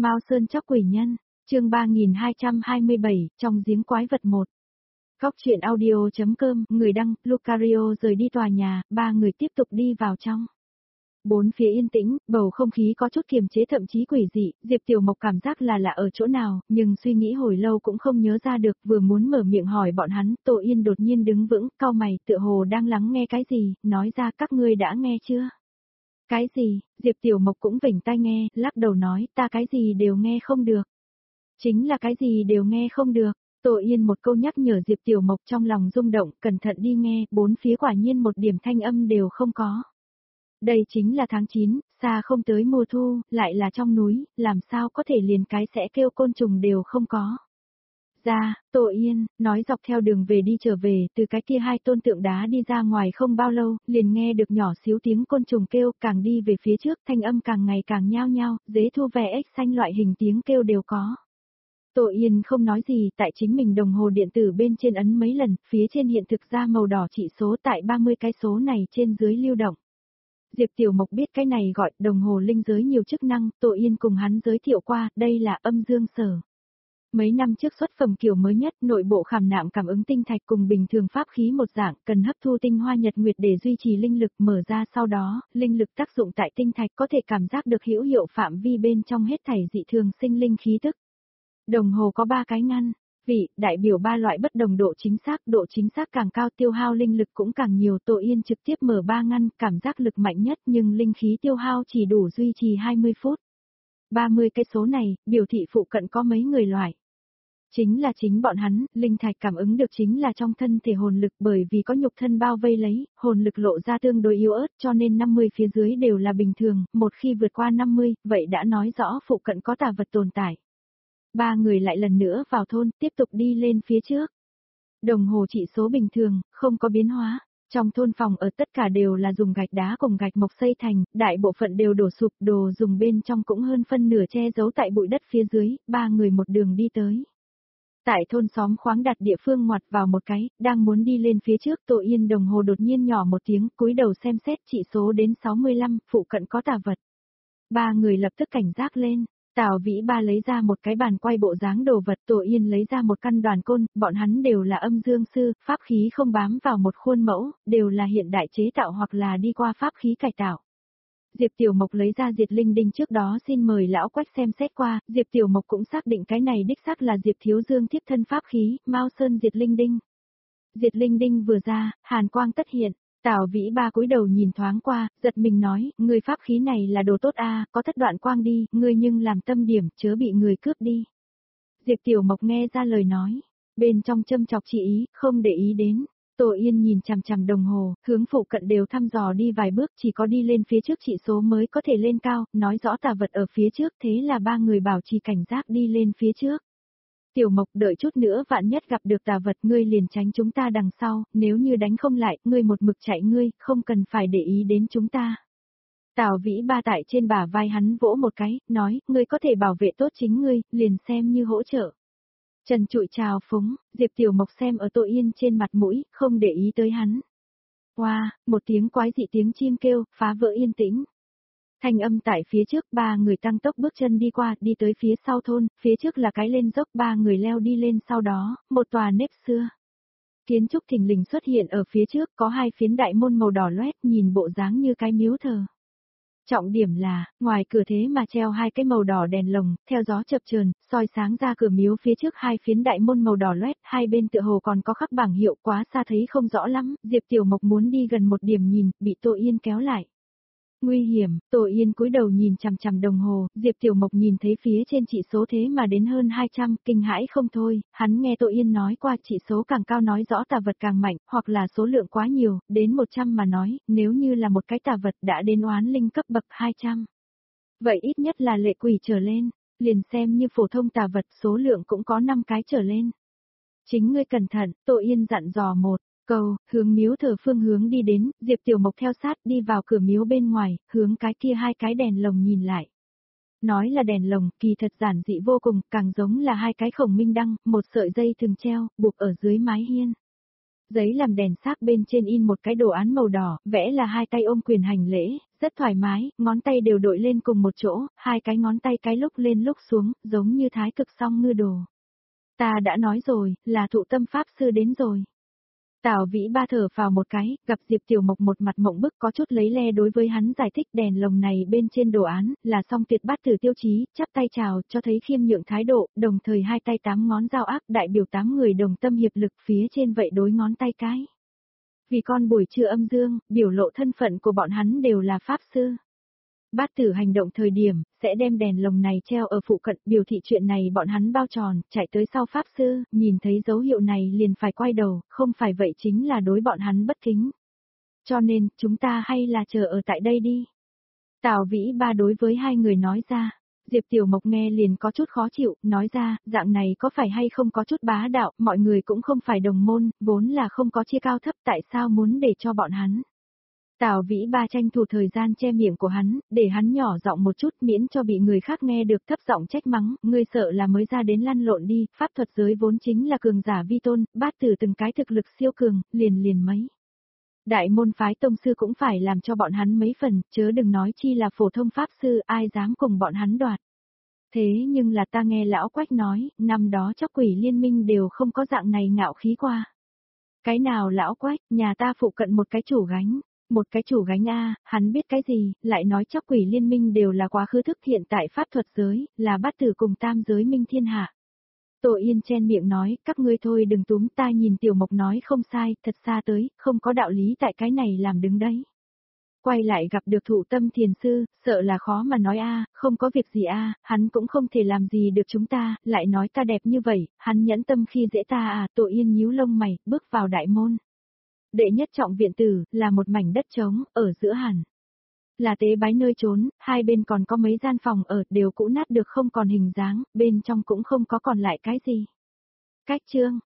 Mao Sơn Chóc Quỷ Nhân, chương 3227, trong giếng quái vật 1. Góc truyện audio.com, người đăng, Lucario rời đi tòa nhà, ba người tiếp tục đi vào trong. Bốn phía yên tĩnh, bầu không khí có chút kiềm chế thậm chí quỷ dị, Diệp Tiểu Mộc cảm giác là lạ ở chỗ nào, nhưng suy nghĩ hồi lâu cũng không nhớ ra được, vừa muốn mở miệng hỏi bọn hắn, Tô Yên đột nhiên đứng vững, cau mày, tựa hồ đang lắng nghe cái gì, nói ra các ngươi đã nghe chưa? Cái gì? Diệp Tiểu Mộc cũng vểnh tai nghe, lắc đầu nói, ta cái gì đều nghe không được. Chính là cái gì đều nghe không được. Tô Yên một câu nhắc nhở Diệp Tiểu Mộc trong lòng rung động, cẩn thận đi nghe, bốn phía quả nhiên một điểm thanh âm đều không có. Đây chính là tháng 9, xa không tới mùa thu, lại là trong núi, làm sao có thể liền cái sẽ kêu côn trùng đều không có. Ra, Tô Yên, nói dọc theo đường về đi trở về, từ cái kia hai tôn tượng đá đi ra ngoài không bao lâu, liền nghe được nhỏ xíu tiếng côn trùng kêu, càng đi về phía trước, thanh âm càng ngày càng nhao nhao, dế thu ve ếch xanh loại hình tiếng kêu đều có. Tô Yên không nói gì, tại chính mình đồng hồ điện tử bên trên ấn mấy lần, phía trên hiện thực ra màu đỏ chỉ số tại 30 cái số này trên dưới lưu động. Diệp Tiểu Mộc biết cái này gọi đồng hồ linh giới nhiều chức năng, Tô Yên cùng hắn giới thiệu qua, đây là âm dương sở. Mấy năm trước xuất phẩm kiểu mới nhất, nội bộ khảm nạm cảm ứng tinh thạch cùng bình thường pháp khí một dạng, cần hấp thu tinh hoa nhật nguyệt để duy trì linh lực, mở ra sau đó, linh lực tác dụng tại tinh thạch có thể cảm giác được hữu hiệu phạm vi bên trong hết thảy dị thường sinh linh khí tức. Đồng hồ có 3 cái ngăn, vị, đại biểu 3 loại bất đồng độ chính xác càng cao tiêu hao linh lực cũng càng nhiều. Tô Yên trực tiếp mở 3 ngăn, cảm giác lực mạnh nhất nhưng linh khí tiêu hao chỉ đủ duy trì 20 phút. 30 cái số này, biểu thị phụ cận có mấy người loại. Chính là chính bọn hắn, linh thạch cảm ứng được chính là trong thân thể hồn lực, bởi vì có nhục thân bao vây lấy, hồn lực lộ ra tương đối yếu ớt cho nên 50 phía dưới đều là bình thường, một khi vượt qua 50, vậy đã nói rõ phụ cận có tà vật tồn tại. Ba người lại lần nữa vào thôn, tiếp tục đi lên phía trước. Đồng hồ chỉ số bình thường, không có biến hóa. Trong thôn phòng ở tất cả đều là dùng gạch đá cùng gạch mộc xây thành, đại bộ phận đều đổ sụp, đồ dùng bên trong cũng hơn phân nửa che giấu tại bụi đất phía dưới, ba người một đường đi tới. Tại thôn xóm khoáng đặt địa phương ngoặt vào một cái, đang muốn đi lên phía trước, Tô Yên đồng hồ đột nhiên nhỏ một tiếng, cúi đầu xem xét chỉ số đến 65, phụ cận có tà vật. Ba người lập tức cảnh giác lên. Tào Vĩ Ba lấy ra một cái bàn quay bộ dáng đồ vật, Tô Yên lấy ra một căn đoàn côn, bọn hắn đều là âm dương sư, pháp khí không bám vào một khuôn mẫu, đều là hiện đại chế tạo hoặc là đi qua pháp khí cải tạo. Diệp Tiểu Mộc lấy ra Diệt Linh Đinh trước đó xin mời lão Quách xem xét qua, Diệp Tiểu Mộc cũng xác định cái này đích xác là Diệp Thiếu Dương tiếp thân pháp khí, Mao Sơn Diệt Linh Đinh. Diệt Linh Đinh vừa ra, hàn quang tất hiện. Tào Vĩ Ba cúi đầu nhìn thoáng qua, giật mình nói, người pháp khí này là đồ tốt a, có thất đoạn quang đi, ngươi nhưng làm tâm điểm, chớ bị người cướp đi. Diệp Tiểu Mộc nghe ra lời nói, bên trong châm chọc chỉ ý, không để ý đến. Tô Yên nhìn chằm chằm đồng hồ, hướng phụ cận đều thăm dò đi vài bước, chỉ có đi lên phía trước chỉ số mới có thể lên cao, nói rõ tà vật ở phía trước, thế là ba người bảo trì cảnh giác đi lên phía trước. Tiểu Mộc đợi chút nữa vạn nhất gặp được tà vật ngươi liền tránh chúng ta đằng sau, nếu như đánh không lại, ngươi một mực chạy ngươi, không cần phải để ý đến chúng ta. Tào Vĩ Ba tại trên bả vai hắn vỗ một cái, nói, ngươi có thể bảo vệ tốt chính ngươi, liền xem như hỗ trợ. Trần Trụi chào phúng, Diệp Tiểu Mộc xem ở Tô Yên trên mặt mũi, không để ý tới hắn. Wow, một tiếng quái dị tiếng chim kêu, phá vỡ yên tĩnh. Thanh âm tại phía trước, ba người tăng tốc bước chân đi qua, đi tới phía sau thôn, phía trước là cái lên dốc, ba người leo đi lên sau đó, một tòa nếp xưa. Kiến trúc thình lình xuất hiện ở phía trước, có hai phiến đại môn màu đỏ loét, nhìn bộ dáng như cái miếu thờ. Trọng điểm là, ngoài cửa thế mà treo hai cái màu đỏ đèn lồng, theo gió chập chờn, soi sáng ra cửa miếu phía trước hai phiến đại môn màu đỏ loét, hai bên tựa hồ còn có khắc bảng hiệu, quá xa thấy không rõ lắm, Diệp Tiểu Mộc muốn đi gần một điểm nhìn, bị Tô Yên kéo lại. Nguy hiểm, Tô Yên cúi đầu nhìn chằm chằm đồng hồ, Diệp Tiểu Mộc nhìn thấy phía trên chỉ số thế mà đến hơn 200, kinh hãi không thôi, hắn nghe Tô Yên nói qua chỉ số càng cao nói rõ tà vật càng mạnh, hoặc là số lượng quá nhiều, đến 100 mà nói, nếu như là một cái tà vật đã đến oán linh cấp bậc 200. Vậy ít nhất là lệ quỷ trở lên, liền xem như phổ thông tà vật số lượng cũng có 5 cái trở lên. Chính ngươi cẩn thận, Tô Yên dặn dò một. Cầu, hướng miếu thờ phương hướng đi đến, Diệp Tiểu Mộc theo sát đi vào cửa miếu bên ngoài, hướng cái kia hai cái đèn lồng nhìn lại. Nói là đèn lồng, kỳ thật giản dị vô cùng, càng giống là hai cái khổng minh đăng, một sợi dây thường treo, buộc ở dưới mái hiên. Giấy làm đèn xác bên trên in một cái đồ án màu đỏ, vẽ là hai tay ôm quyền hành lễ, rất thoải mái, ngón tay đều đội lên cùng một chỗ, hai cái ngón tay cái lúc lên lúc xuống, giống như thái cực song ngư đồ. Ta đã nói rồi, là thụ tâm pháp sư đến rồi. Tào Vĩ Ba thở vào một cái, gặp Diệp Tiểu Mộc một mặt mộng bức có chút lấy le đối với hắn giải thích đèn lồng này bên trên đồ án, là song tuyệt bát tử tiêu chí, chắp tay chào, cho thấy khiêm nhượng thái độ, đồng thời hai tay 8 ngón giao ác đại biểu 8 người đồng tâm hiệp lực phía trên vậy đối ngón tay cái. Vì con buổi trưa âm dương, biểu lộ thân phận của bọn hắn đều là pháp sư. Bát tử hành động thời điểm, sẽ đem đèn lồng này treo ở phụ cận, biểu thị chuyện này bọn hắn bao tròn, chạy tới sau pháp sư, nhìn thấy dấu hiệu này liền phải quay đầu, không phải vậy chính là đối bọn hắn bất kính. Cho nên, chúng ta hay là chờ ở tại đây đi. Tào Vĩ Ba đối với hai người nói ra. Diệp Tiểu Mộc nghe liền có chút khó chịu, nói ra, dạng này có phải hay không có chút bá đạo, mọi người cũng không phải đồng môn, vốn là không có chia cao thấp tại sao muốn để cho bọn hắn. Tào Vĩ Ba tranh thủ thời gian che miệng của hắn, để hắn nhỏ giọng một chút miễn cho bị người khác nghe được thấp giọng trách mắng, ngươi sợ là mới ra đến lăn lộn đi, pháp thuật giới vốn chính là cường giả vi tôn, bát tử từng cái thực lực siêu cường, liền mấy. Đại môn phái tông sư cũng phải làm cho bọn hắn mấy phần, chớ đừng nói chi là phổ thông pháp sư, ai dám cùng bọn hắn đoạt. Thế nhưng là ta nghe lão Quách nói, năm đó chóc quỷ liên minh đều không có dạng này ngạo khí qua. Cái nào lão Quách, nhà ta phụ cận một cái chủ gánh. Một cái chủ gánh A, hắn biết cái gì, lại nói chóc quỷ liên minh đều là quá khứ thức hiện tại pháp thuật giới, là bát tử cùng tam giới minh thiên hạ. Tổ Yên chen miệng nói, các ngươi thôi đừng túm ta nhìn Tiểu Mộc nói không sai, thật xa tới, không có đạo lý tại cái này làm đứng đấy. Quay lại gặp được thụ tâm thiền sư, sợ là khó mà nói a, không có việc gì a, hắn cũng không thể làm gì được chúng ta, lại nói ta đẹp như vậy, hắn nhẫn tâm khi dễ ta à, Tổ Yên nhíu lông mày, bước vào đại môn. Đệ nhất trọng viện tử, là một mảnh đất trống, ở giữa hẳn. Là tế bái nơi trốn, hai bên còn có mấy gian phòng ở, đều cũ nát được không còn hình dáng, bên trong cũng không có còn lại cái gì. Cách chương,